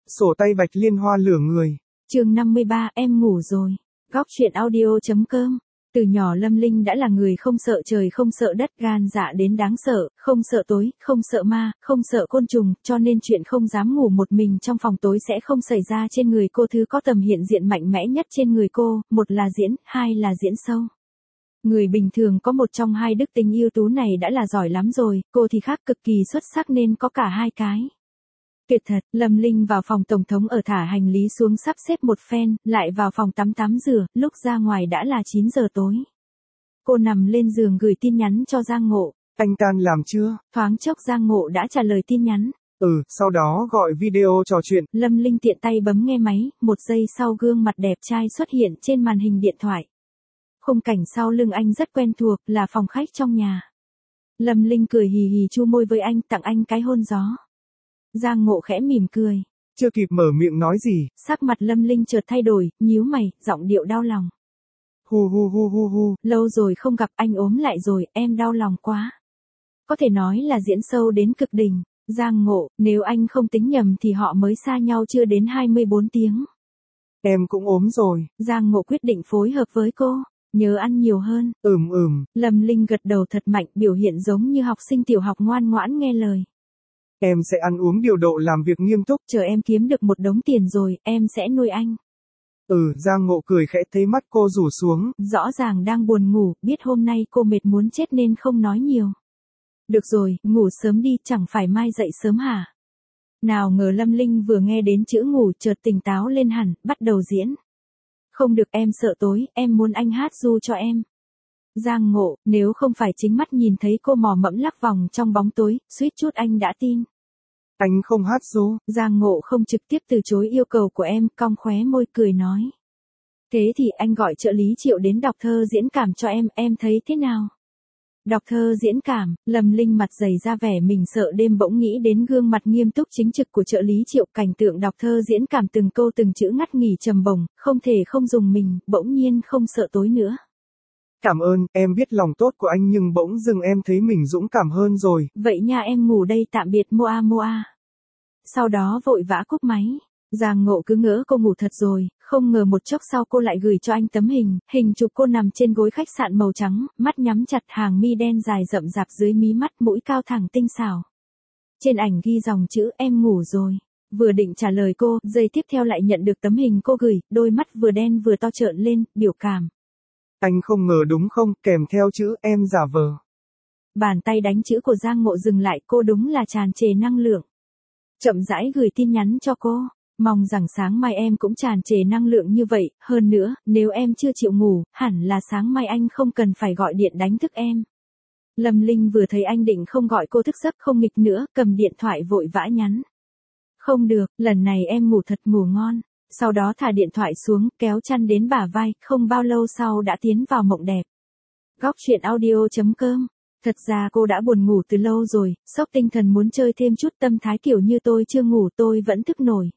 Sổ tay bạch liên hoa lửa người. Chương 53, em ngủ rồi. Góc truyện audio.com. Từ nhỏ Lâm Linh đã là người không sợ trời không sợ đất, gan dạ đến đáng sợ, không sợ tối, không sợ ma, không sợ côn trùng, cho nên chuyện không dám ngủ một mình trong phòng tối sẽ không xảy ra trên người cô. Thứ có tầm hiện diện mạnh mẽ nhất trên người cô, một là diễn, hai là diễn sâu. Người bình thường có một trong hai đức tính ưu tú này đã là giỏi lắm rồi, cô thì khác, cực kỳ xuất sắc nên có cả hai cái. Tuyệt thật, Lâm Linh vào phòng tổng thống ở, thả hành lý xuống sắp xếp một phen, lại vào phòng tắm rửa, lúc ra ngoài đã là 9 giờ tối. Cô nằm lên giường gửi tin nhắn cho Giang Ngộ. Anh tan làm chưa? Thoáng chốc Giang Ngộ đã trả lời tin nhắn. Sau đó gọi video trò chuyện. Lâm Linh tiện tay bấm nghe máy, một giây sau gương mặt đẹp trai xuất hiện trên màn hình điện thoại. Khung cảnh sau lưng anh rất quen thuộc, là phòng khách trong nhà. Lâm Linh cười hì hì chu môi với anh, tặng anh cái hôn gió. Giang Ngộ khẽ mỉm cười. Chưa kịp mở miệng nói gì, sắc mặt Lâm Linh chợt thay đổi, nhíu mày, giọng điệu đau lòng. Hu. Lâu rồi không gặp, anh ốm lại rồi, em đau lòng quá. Có thể nói là diễn sâu đến cực đỉnh. Giang Ngộ, nếu anh không tính nhầm thì họ mới xa nhau chưa đến 24 tiếng. Em cũng ốm rồi. Giang Ngộ quyết định phối hợp với cô. Nhớ ăn nhiều hơn. Lâm Linh gật đầu thật mạnh, biểu hiện giống như học sinh tiểu học ngoan ngoãn nghe lời. Em sẽ ăn uống điều độ, làm việc nghiêm túc. Chờ em kiếm được một đống tiền rồi, em sẽ nuôi anh. Giang Ngộ cười khẽ, thấy mắt cô rủ xuống. Rõ ràng đang buồn ngủ, biết hôm nay cô mệt muốn chết nên không nói nhiều. Được rồi, ngủ sớm đi, chẳng phải mai dậy sớm hả? Nào ngờ Lâm Linh vừa nghe đến chữ ngủ chợt tỉnh táo lên hẳn, bắt đầu diễn. Không được, em sợ tối, em muốn anh hát ru cho em. Giang Ngộ, nếu không phải chính mắt nhìn thấy cô mò mẫm lắc vòng trong bóng tối, suýt chút anh đã tin. Anh không hát ru. Giang Ngộ không trực tiếp từ chối yêu cầu của em, cong khóe môi cười nói. Thế thì anh gọi trợ lý Triệu đến đọc thơ diễn cảm cho em thấy thế nào? Đọc thơ diễn cảm, Lâm Linh mặt dày ra vẻ mình sợ đêm, bỗng nghĩ đến gương mặt nghiêm túc chính trực của trợ lý Triệu, cảnh tượng đọc thơ diễn cảm từng câu từng chữ ngắt nghỉ trầm bổng, không thể không dùng mình, bỗng nhiên không sợ tối nữa. Cảm ơn, em biết lòng tốt của anh nhưng bỗng dưng em thấy mình dũng cảm hơn rồi. Vậy nha, em ngủ đây, tạm biệt Moa. Sau đó vội vã cúp máy. Giang Ngộ cứ ngỡ cô ngủ thật rồi, không ngờ một chốc sau cô lại gửi cho anh tấm hình chụp cô nằm trên gối khách sạn màu trắng, mắt nhắm chặt, hàng mi đen dài rậm rạp dưới mí mắt, mũi cao thẳng tinh xảo. Trên ảnh ghi dòng chữ em ngủ rồi. Vừa định trả lời cô, giây tiếp theo lại nhận được tấm hình cô gửi, đôi mắt vừa đen vừa to trợn lên, biểu cảm. Anh không ngờ đúng không, kèm theo chữ em giả vờ. Bàn tay đánh chữ của Giang Ngộ dừng lại, cô đúng là tràn trề năng lượng. Chậm rãi gửi tin nhắn cho cô. Mong rằng sáng mai em cũng tràn trề năng lượng như vậy, hơn nữa, nếu em chưa chịu ngủ, hẳn là sáng mai anh không cần phải gọi điện đánh thức em. Lâm Linh vừa thấy anh định không gọi cô thức giấc, không nghịch nữa, cầm điện thoại vội vã nhắn. Không được, lần này em ngủ thật, ngủ ngon. Sau đó thả điện thoại xuống, kéo chăn đến bả vai, không bao lâu sau đã tiến vào mộng đẹp. Góc truyện audio.com. Thật ra cô đã buồn ngủ từ lâu rồi, sốc tinh thần muốn chơi thêm chút, tâm thái kiểu như tôi chưa ngủ tôi vẫn thức nổi.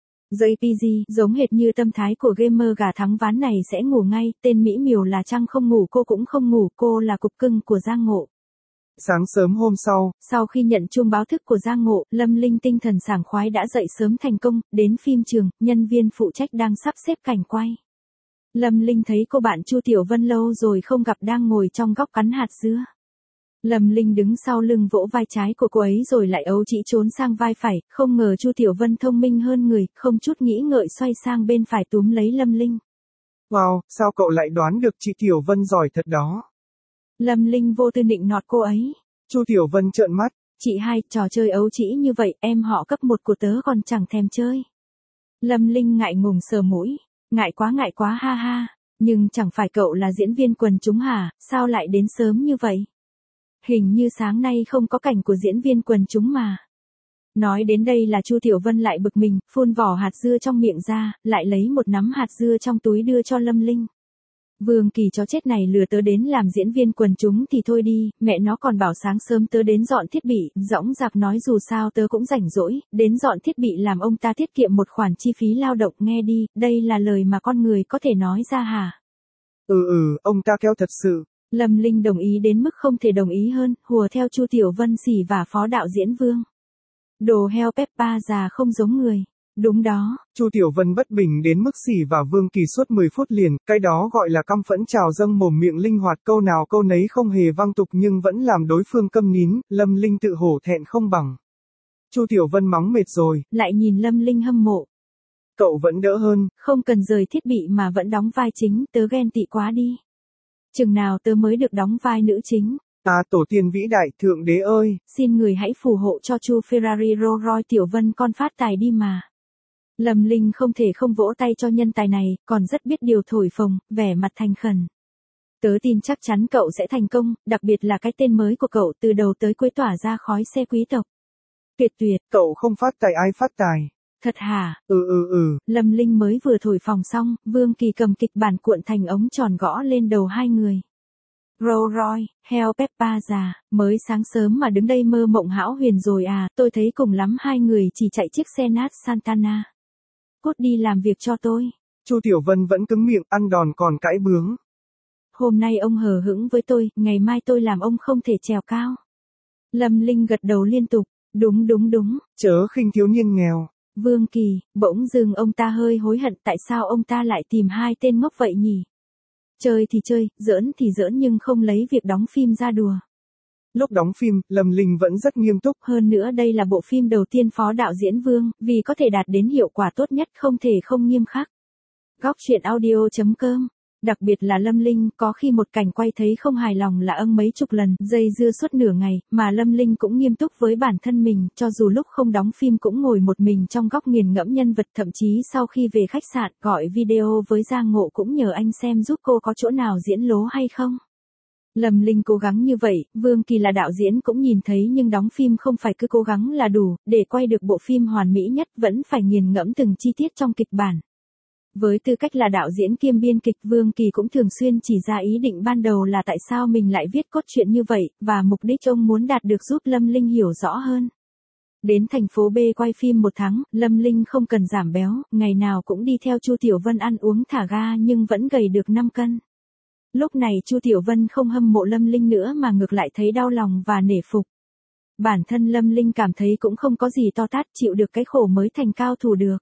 JPG, giống hệt như tâm thái của gamer gà thắng ván này sẽ ngủ ngay, tên mỹ miều là Trăng không ngủ, cô cũng không ngủ, cô là cục cưng của Giang Ngộ. Sáng sớm hôm sau khi nhận chuông báo thức của Giang Ngộ, Lâm Linh tinh thần sảng khoái đã dậy sớm thành công, đến phim trường, nhân viên phụ trách đang sắp xếp cảnh quay. Lâm Linh thấy cô bạn Chu Tiểu Vân lâu rồi không gặp đang ngồi trong góc cắn hạt dưa. Lâm Linh đứng sau lưng vỗ vai trái của cô ấy rồi lại ấu trĩ trốn sang vai phải, không ngờ Chu Tiểu Vân thông minh hơn người, không chút nghĩ ngợi xoay sang bên phải túm lấy Lâm Linh. Wow, sao cậu lại đoán được, chị Tiểu Vân giỏi thật đó. Lâm Linh vô tư nịnh nọt cô ấy. Chu Tiểu Vân trợn mắt. Chị hai, trò chơi ấu trĩ như vậy, em họ cấp 1 của tớ còn chẳng thèm chơi. Lâm Linh ngại ngùng sờ mũi. Ngại quá ha ha. Nhưng chẳng phải cậu là diễn viên quần chúng hả, sao lại đến sớm như vậy? Hình như sáng nay không có cảnh của diễn viên quần chúng mà. Nói đến đây là Chu Tiểu Vân lại bực mình, phun vỏ hạt dưa trong miệng ra, lại lấy một nắm hạt dưa trong túi đưa cho Lâm Linh. Vương Kỳ chó chết này lừa tớ đến làm diễn viên quần chúng thì thôi đi, mẹ nó còn bảo sáng sớm tớ đến dọn thiết bị, dõng dạc nói dù sao tớ cũng rảnh rỗi, đến dọn thiết bị làm ông ta tiết kiệm một khoản chi phí lao động, nghe đi, đây là lời mà con người có thể nói ra hả? Ông ta keo thật sự. Lâm Linh đồng ý đến mức không thể đồng ý hơn, hùa theo Chu Tiểu Vân xỉ vả phó đạo diễn Vương. Đồ heo Peppa già không giống người. Đúng đó. Chu Tiểu Vân bất bình đến mức xỉ và Vương Kỳ suốt 10 phút liền, cái đó gọi là căm phẫn trào dâng, mồm miệng linh hoạt, câu nào câu nấy không hề văng tục nhưng vẫn làm đối phương câm nín, Lâm Linh tự hổ thẹn không bằng. Chu Tiểu Vân mắng mệt rồi. Lại nhìn Lâm Linh hâm mộ. Cậu vẫn đỡ hơn. Không cần rời thiết bị mà vẫn đóng vai chính, tớ ghen tị quá đi. Chừng nào tớ mới được đóng vai nữ chính. À, tổ tiên vĩ đại, thượng đế ơi. Xin người hãy phù hộ cho Chu Ferrari Rolls Royce Tiểu Vân con phát tài đi mà. Lâm Linh không thể không vỗ tay cho nhân tài này, còn rất biết điều thổi phồng, vẻ mặt thành khẩn. Tớ tin chắc chắn cậu sẽ thành công, đặc biệt là cái tên mới của cậu từ đầu tới cuối tỏa ra khói xe quý tộc. Tuyệt tuyệt. Cậu không phát tài ai phát tài? Thật hả? Lâm Linh mới vừa thổi phồng xong, Vương Kỳ cầm kịch bản cuộn thành ống tròn gõ lên đầu hai người. Rolls Royce, heo Peppa già, mới sáng sớm mà đứng đây mơ mộng hão huyền rồi à, tôi thấy cùng lắm hai người chỉ chạy chiếc xe nát Santana. Cốt đi làm việc cho tôi. Chu Tiểu Vân vẫn cứng miệng, ăn đòn còn cãi bướng. Hôm nay ông hờ hững với tôi, ngày mai tôi làm ông không thể trèo cao. Lâm Linh gật đầu liên tục, đúng. Chớ khinh thiếu niên nghèo. Vương Kỳ, bỗng dưng ông ta hơi hối hận tại sao ông ta lại tìm hai tên ngốc vậy nhỉ? Chơi thì chơi, giỡn thì giỡn nhưng không lấy việc đóng phim ra đùa. Lúc đóng phim, Lâm Linh vẫn rất nghiêm túc. Hơn nữa đây là bộ phim đầu tiên phó đạo diễn Vương, vì có thể đạt đến hiệu quả tốt nhất không thể không nghiêm khắc. Góc truyện audio.com. Đặc biệt là Lâm Linh, có khi một cảnh quay thấy không hài lòng là âng mấy chục lần, dây dưa suốt nửa ngày, mà Lâm Linh cũng nghiêm túc với bản thân mình, cho dù lúc không đóng phim cũng ngồi một mình trong góc nghiền ngẫm nhân vật, thậm chí sau khi về khách sạn, gọi video với Giang Ngộ cũng nhờ anh xem giúp cô có chỗ nào diễn lố hay không. Lâm Linh cố gắng như vậy, Vương Kỳ là đạo diễn cũng nhìn thấy nhưng đóng phim không phải cứ cố gắng là đủ, để quay được bộ phim hoàn mỹ nhất vẫn phải nghiền ngẫm từng chi tiết trong kịch bản. Với tư cách là đạo diễn kiêm biên kịch, Vương Kỳ cũng thường xuyên chỉ ra ý định ban đầu là tại sao mình lại viết cốt truyện như vậy, và mục đích ông muốn đạt được giúp Lâm Linh hiểu rõ hơn. Đến thành phố B quay phim 1 tháng, Lâm Linh không cần giảm béo, ngày nào cũng đi theo Chu Tiểu Vân ăn uống thả ga nhưng vẫn gầy được 5 cân. Lúc này Chu Tiểu Vân không hâm mộ Lâm Linh nữa mà ngược lại thấy đau lòng và nể phục. Bản thân Lâm Linh cảm thấy cũng không có gì to tát, chịu được cái khổ mới thành cao thủ được.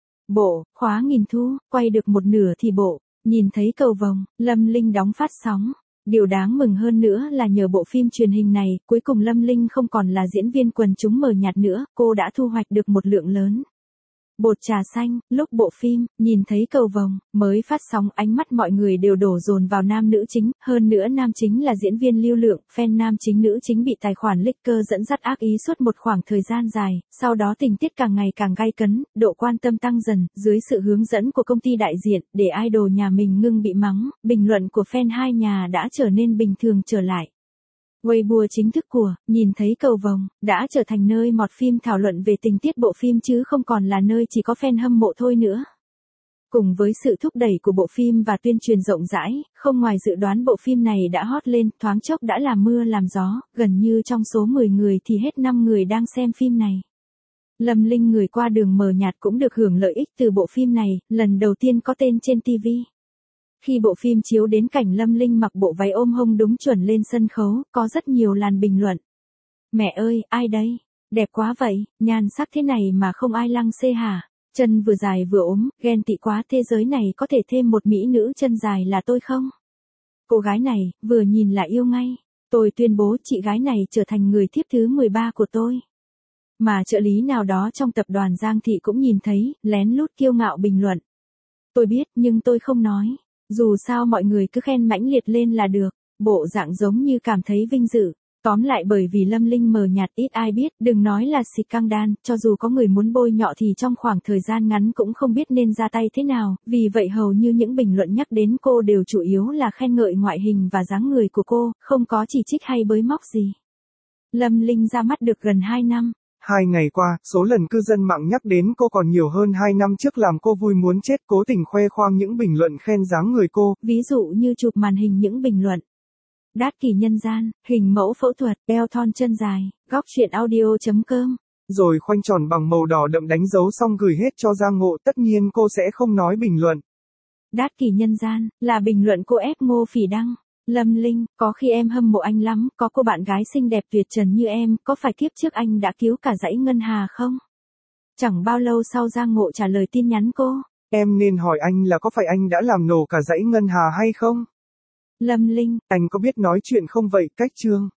Bộ, khóa nghìn thu, quay được một nửa thì bộ, nhìn thấy cầu vồng, Lâm Linh đóng phát sóng. Điều đáng mừng hơn nữa là nhờ bộ phim truyền hình này, cuối cùng Lâm Linh không còn là diễn viên quần chúng mờ nhạt nữa, cô đã thu hoạch được một lượng lớn bột trà xanh. Lúc bộ phim, nhìn thấy cầu vồng, mới phát sóng, ánh mắt mọi người đều đổ dồn vào nam nữ chính, hơn nữa nam chính là diễn viên lưu lượng, fan nam chính nữ chính bị tài khoản leaker dẫn dắt ác ý suốt một khoảng thời gian dài, sau đó tình tiết càng ngày càng gay cấn, độ quan tâm tăng dần, dưới sự hướng dẫn của công ty đại diện, để idol nhà mình ngưng bị mắng, bình luận của fan hai nhà đã trở nên bình thường trở lại. Weibo chính thức của Nhìn thấy cầu vồng đã trở thành nơi mọt phim thảo luận về tình tiết bộ phim chứ không còn là nơi chỉ có fan hâm mộ thôi nữa. Cùng với sự thúc đẩy của bộ phim và tuyên truyền rộng rãi, không ngoài dự đoán bộ phim này đã hot lên, thoáng chốc đã làm mưa làm gió, gần như trong số 10 người thì hết 5 người đang xem phim này. Lâm Linh người qua đường mờ nhạt cũng được hưởng lợi ích từ bộ phim này, lần đầu tiên có tên trên TV. Khi bộ phim chiếu đến cảnh Lâm Linh mặc bộ váy ôm hông đúng chuẩn lên sân khấu, có rất nhiều làn bình luận. Mẹ ơi, ai đây? Đẹp quá vậy, nhan sắc thế này mà không ai lăng xê hả? Chân vừa dài vừa ốm, ghen tị quá, thế giới này có thể thêm một mỹ nữ chân dài là tôi không? Cô gái này, vừa nhìn là yêu ngay. Tôi tuyên bố chị gái này trở thành người thiếp thứ 13 của tôi. Mà trợ lý nào đó trong tập đoàn Giang Thị cũng nhìn thấy, lén lút kiêu ngạo bình luận. Tôi biết, nhưng tôi không nói. Dù sao mọi người cứ khen mãnh liệt lên là được, bộ dạng giống như cảm thấy vinh dự. Tóm lại bởi vì Lâm Linh mờ nhạt ít ai biết, đừng nói là scandal, cho dù có người muốn bôi nhọ thì trong khoảng thời gian ngắn cũng không biết nên ra tay thế nào, vì vậy hầu như những bình luận nhắc đến cô đều chủ yếu là khen ngợi ngoại hình và dáng người của cô, không có chỉ trích hay bới móc gì. Lâm Linh ra mắt được gần 2 năm. 2 ngày qua, số lần cư dân mạng nhắc đến cô còn nhiều hơn 2 năm trước làm cô vui muốn chết, cố tình khoe khoang những bình luận khen dáng người cô. Ví dụ như chụp màn hình những bình luận. Đát kỷ nhân gian, hình mẫu phẫu thuật, eo thon chân dài, góc truyện audio.com. Rồi khoanh tròn bằng màu đỏ đậm đánh dấu xong gửi hết cho Giang Ngộ, tất nhiên cô sẽ không nói bình luận. Đát kỷ nhân gian, là bình luận cô ép Ngô Phỉ đăng. Lâm Linh, có khi em hâm mộ anh lắm, có cô bạn gái xinh đẹp tuyệt trần như em, có phải kiếp trước anh đã cứu cả dãy ngân hà không? Chẳng bao lâu sau Giang Ngộ trả lời tin nhắn cô. Em nên hỏi anh là có phải anh đã làm nổ cả dãy ngân hà hay không? Lâm Linh, Anh có biết nói chuyện không vậy, Cách Trương?